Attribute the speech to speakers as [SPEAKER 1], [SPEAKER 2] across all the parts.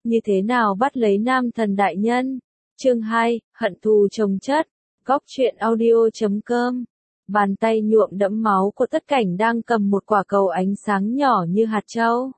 [SPEAKER 1] như thế nào bắt lấy nam thần đại nhân. Chương 2, hận thù chồng chất. Góc truyện audio.com. Bàn tay nhuộm đẫm máu của Tất Cảnh đang cầm một quả cầu ánh sáng nhỏ như hạt châu.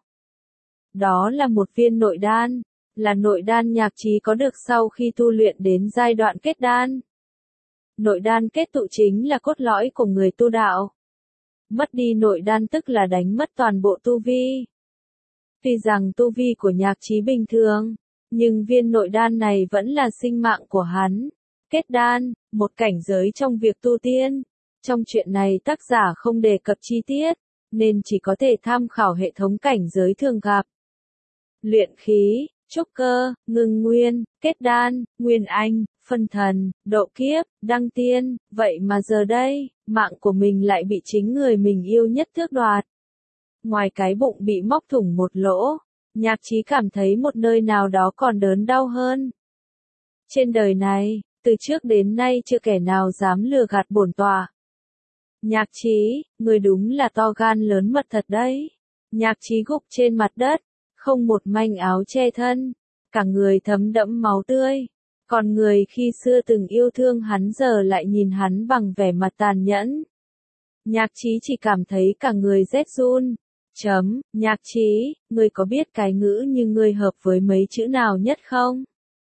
[SPEAKER 1] Đó là một viên nội đan, là nội đan Nhạc Trí có được sau khi tu luyện đến giai đoạn kết đan. Nội đan kết tụ chính là cốt lõi của người tu đạo. Mất đi nội đan tức là đánh mất toàn bộ tu vi. Tuy rằng tu vi của Nhạc Trí bình thường, nhưng viên nội đan này vẫn là sinh mạng của hắn. Kết đan, một cảnh giới trong việc tu tiên. Trong chuyện này tác giả không đề cập chi tiết, nên chỉ có thể tham khảo hệ thống cảnh giới thường gặp. Luyện khí, trúc cơ, ngưng nguyên, kết đan, nguyên anh, phân thần, độ kiếp, đăng tiên, vậy mà giờ đây, mạng của mình lại bị chính người mình yêu nhất tước đoạt. Ngoài cái bụng bị móc thủng một lỗ, Nhạc Trí cảm thấy một nơi nào đó còn đớn đau hơn. Trên đời này, từ trước đến nay chưa kẻ nào dám lừa gạt bổn tọa. Nhạc Trí, người đúng là to gan lớn mật thật đấy. Nhạc Trí gục trên mặt đất, không một manh áo che thân, cả người thấm đẫm máu tươi. Còn người khi xưa từng yêu thương hắn giờ lại nhìn hắn bằng vẻ mặt tàn nhẫn. Nhạc Trí chỉ cảm thấy cả người rét run. Nhạc Trí, ngươi có biết cái ngữ như ngươi hợp với mấy chữ nào nhất không?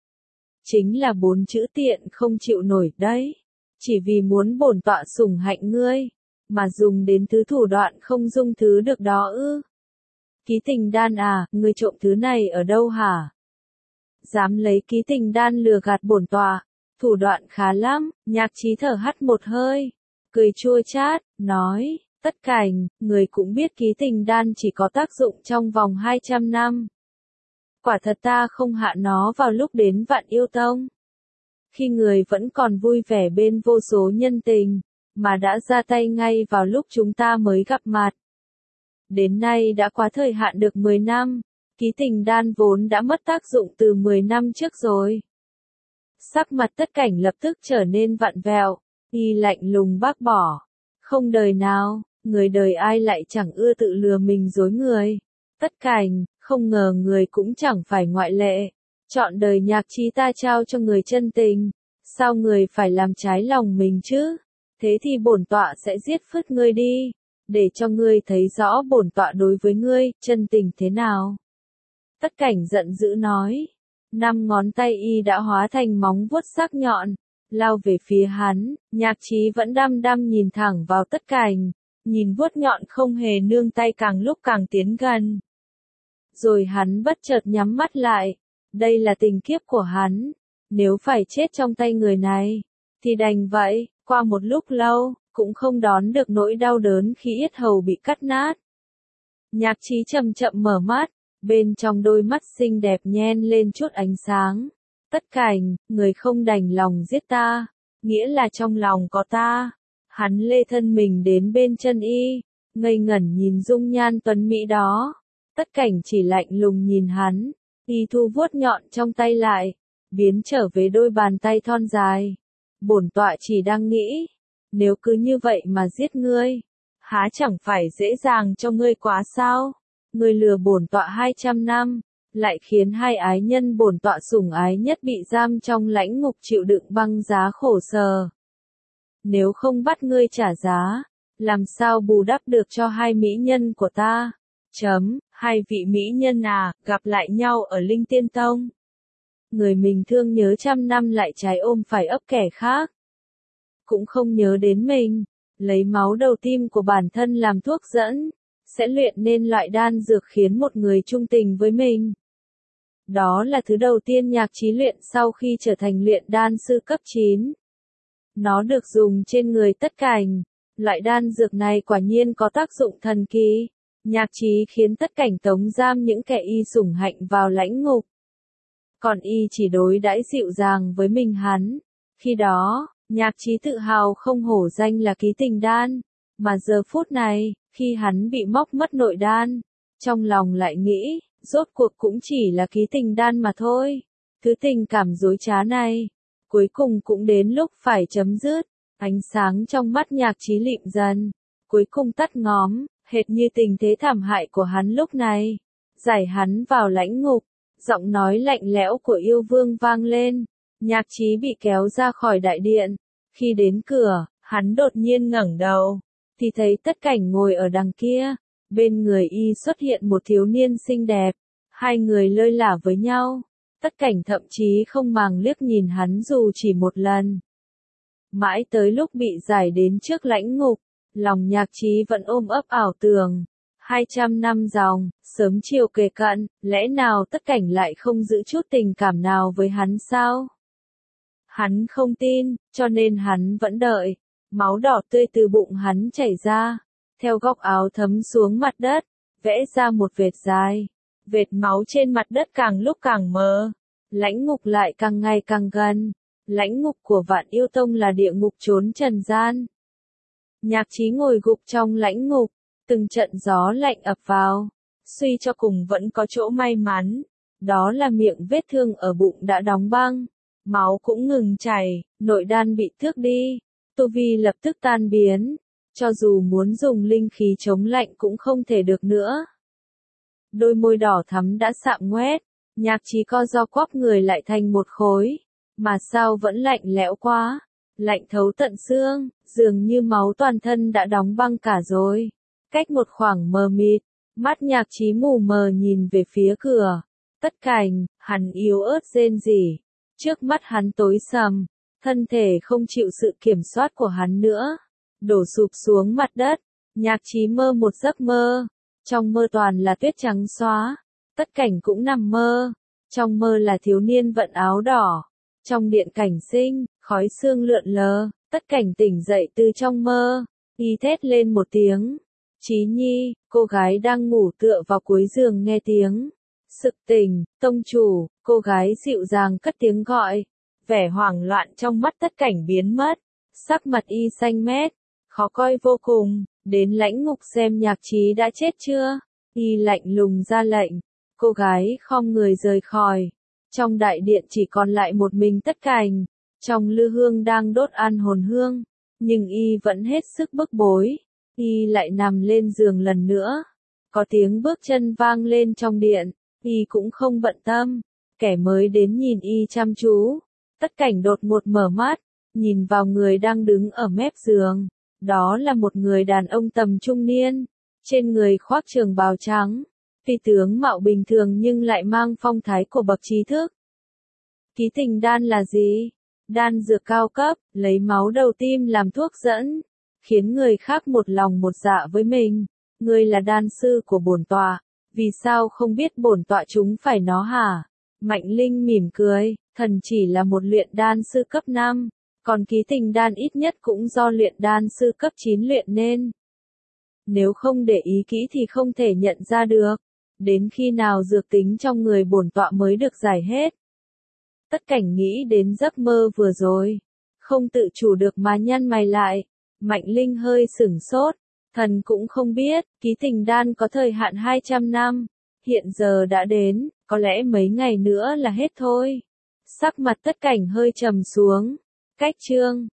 [SPEAKER 1] Chính là 4 chữ tiện không chịu nổi đấy. Chỉ vì muốn bổn tọa sủng hạnh ngươi, mà dùng đến thứ thủ đoạn không dung thứ được đó ư? Ký tình đan à, ngươi trộm thứ này ở đâu hả? Dám lấy ký tình đan lừa gạt bổn tọa, thủ đoạn khá lắm. Nhạc Trí thở hắt một hơi, cười chua chát, nói, Tất Cảnh, người cũng biết ký tình đan chỉ có tác dụng trong vòng 200 năm. Quả thật ta không hạ nó vào lúc đến Vạn Yêu Tông. Khi người vẫn còn vui vẻ bên vô số nhân tình, mà đã ra tay ngay vào lúc chúng ta mới gặp mặt. Đến nay đã quá thời hạn được 10 năm, ký tình đan vốn đã mất tác dụng từ 10 năm trước rồi. Sắc mặt Tất Cảnh lập tức trở nên vặn vẹo, y lạnh lùng bác bỏ. Không đời nào, người đời ai lại chẳng ưa tự lừa mình dối người. Tất Cảnh, không ngờ người cũng chẳng phải ngoại lệ. Chọn đời Nhạc Trí ta trao cho người chân tình, sao người phải làm trái lòng mình chứ? Thế thì bổn tọa sẽ giết phứt ngươi đi, để cho ngươi thấy rõ bổn tọa đối với ngươi, chân tình thế nào. Tất Cảnh giận dữ nói, 5 ngón tay y đã hóa thành móng vuốt sắc nhọn, lao về phía hắn. Nhạc Trí vẫn đăm đăm nhìn thẳng vào Tất Cảnh, nhìn vuốt nhọn không hề nương tay càng lúc càng tiến gần. Rồi hắn bất chợt nhắm mắt lại. Đây là tình kiếp của hắn. Nếu phải chết trong tay người này, thì đành vậy. Qua một lúc lâu, cũng không đón được nỗi đau đớn khi yết hầu bị cắt nát. Nhạc Trí chậm chậm mở mắt, bên trong đôi mắt xinh đẹp nhen lên chút ánh sáng. Tất Cảnh, người không đành lòng giết ta, nghĩa là trong lòng có ta. Hắn lê thân mình đến bên chân y, ngây ngẩn nhìn dung nhan tuấn mỹ đó. Tất Cảnh chỉ lạnh lùng nhìn hắn, y thu vuốt nhọn trong tay lại, biến trở về đôi bàn tay thon dài. Bổn tọa chỉ đang nghĩ, nếu cứ như vậy mà giết ngươi, há chẳng phải dễ dàng cho ngươi quá sao? Ngươi lừa bổn tọa 200 năm, lại khiến hai ái nhân bổn tọa sủng ái nhất bị giam trong lãnh ngục chịu đựng băng giá khổ sở. Nếu không bắt ngươi trả giá, làm sao bù đắp được cho hai mỹ nhân của ta? Hai vị mỹ nhân à, gặp lại nhau ở Linh Tiên Tông. Người mình thương nhớ trăm năm lại trái ôm phải ấp kẻ khác. Cũng không nhớ đến mình, lấy máu đầu tim của bản thân làm thuốc dẫn, sẽ luyện nên loại đan dược khiến một người trung tình với mình. Đó là thứ đầu tiên Nhạc Trí luyện sau khi trở thành luyện đan sư cấp 9. Nó được dùng trên người Tất Cảnh. Loại đan dược này quả nhiên có tác dụng thần kỳ. Nhạc Trí khiến Tất Cảnh tống giam những kẻ y sủng hạnh vào lãnh ngục. Còn y chỉ đối đãi dịu dàng với mình hắn. Khi đó, Nhạc Trí tự hào không hổ danh là ký tình đan. Mà giờ phút này, khi hắn bị móc mất nội đan, trong lòng lại nghĩ, rốt cuộc cũng chỉ là ký tình đan mà thôi. Thứ tình cảm dối trá này, cuối cùng cũng đến lúc phải chấm dứt. Ánh sáng trong mắt Nhạc Trí lịm dần, cuối cùng tắt ngóm, hệt như tình thế thảm hại của hắn lúc này. Giải hắn vào lãnh ngục, Giọng nói lạnh lẽo của yêu vương vang lên. Nhạc Chí bị kéo ra khỏi đại điện. Khi đến cửa, hắn đột nhiên ngẩng đầu, thì thấy Tất Cảnh ngồi ở đằng kia. Bên người y xuất hiện một thiếu niên xinh đẹp. Hai người lơi lả với nhau. Tất Cảnh thậm chí không màng liếc nhìn hắn dù chỉ một lần. Mãi tới lúc bị giải đến trước lãnh ngục, lòng Nhạc Chí vẫn ôm ấp ảo tưởng. 200 năm dòng, sớm chiều kề cận, lẽ nào Tất Cảnh lại không giữ chút tình cảm nào với hắn sao? Hắn không tin, cho nên hắn vẫn đợi. Máu đỏ tươi từ bụng hắn chảy ra, theo góc áo thấm xuống mặt đất, vẽ ra một vệt dài. Vệt máu trên mặt đất càng lúc càng mờ. Lãnh ngục lại càng ngày càng gần. Lãnh ngục của Vạn Yêu Tông là địa ngục chốn trần gian. Nhạc Chí ngồi gục trong lãnh ngục, từng trận gió lạnh ập vào. Suy cho cùng vẫn có chỗ may mắn. Đó là miệng vết thương ở bụng đã đóng băng. Máu cũng ngừng chảy, nội đan bị tước đi. Tu vi lập tức tan biến. Cho dù muốn dùng linh khí chống lạnh cũng không thể được nữa. Đôi môi đỏ thắm đã sạm ngoét. Nhạc Chí co ro quắp người lại thành một khối. Mà sao vẫn lạnh lẽo quá. Lạnh thấu tận xương, dường như máu toàn thân đã đóng băng cả rồi. Cách một khoảng mờ mịt, mắt Nhạc Chí mù mờ nhìn về phía cửa. Tất Cảnh, hắn yếu ớt rên rỉ. Trước mắt hắn tối sầm, thân thể không chịu sự kiểm soát của hắn nữa. Đổ sụp xuống mặt đất. Nhạc Chí mơ một giấc mơ. Trong mơ toàn là tuyết trắng xóa. Tất Cảnh cũng nằm mơ. Trong mơ là thiếu niên vận áo đỏ. Trong điện cảnh sinh, khói sương lượn lờ. Tất Cảnh tỉnh dậy từ trong mơ. Y thét lên một tiếng. Chí Nhi, cô gái đang ngủ tựa vào cuối giường nghe tiếng. Sực tỉnh, tông chủ, cô gái dịu dàng cất tiếng gọi. Vẻ hoảng loạn trong mắt Tất Cảnh biến mất. Sắc mặt y xanh mét, khó coi vô cùng. Đến lãnh ngục xem Nhạc Chí đã chết chưa. Y lạnh lùng ra lệnh. Cô gái khom người rời khỏi. Trong đại điện chỉ còn lại một mình Tất Cảnh. Trong lư hương đang đốt an hồn hương. Nhưng y vẫn hết sức bức bối. Y lại nằm lên giường lần nữa. Có tiếng bước chân vang lên trong điện. Y cũng không bận tâm. Kẻ mới đến nhìn y chăm chú. Tất Cảnh đột ngột mở mắt. Nhìn vào người đang đứng ở mép giường. Đó là một người đàn ông tầm trung niên. Trên người khoác trường bào trắng. Tuy tướng mạo bình thường nhưng lại mang phong thái của bậc trí thức. Ký tình đan là gì? Đan dược cao cấp, lấy máu đầu tim làm thuốc dẫn. Khiến người khác một lòng một dạ với mình. Ngươi là đan sư của bổn tọa. Vì sao không biết bổn tọa chúng phải nó hả? Mạnh Linh mỉm cười, thần chỉ là một luyện đan sư cấp 5. Còn ký tình đan ít nhất cũng do luyện đan sư cấp 9 luyện nên. Nếu không để ý kỹ thì không thể nhận ra được. Đến khi nào dược tính trong người bổn tọa mới được giải hết. Tất Cảnh nghĩ đến giấc mơ vừa rồi. Không tự chủ được mà nhăn mày lại. Mạnh Linh hơi sửng sốt. Thần cũng không biết, ký tình đan có thời hạn 200 năm. Hiện giờ đã đến, có lẽ mấy ngày nữa là hết thôi. Sắc mặt Tất Cảnh hơi trầm xuống. Cách chương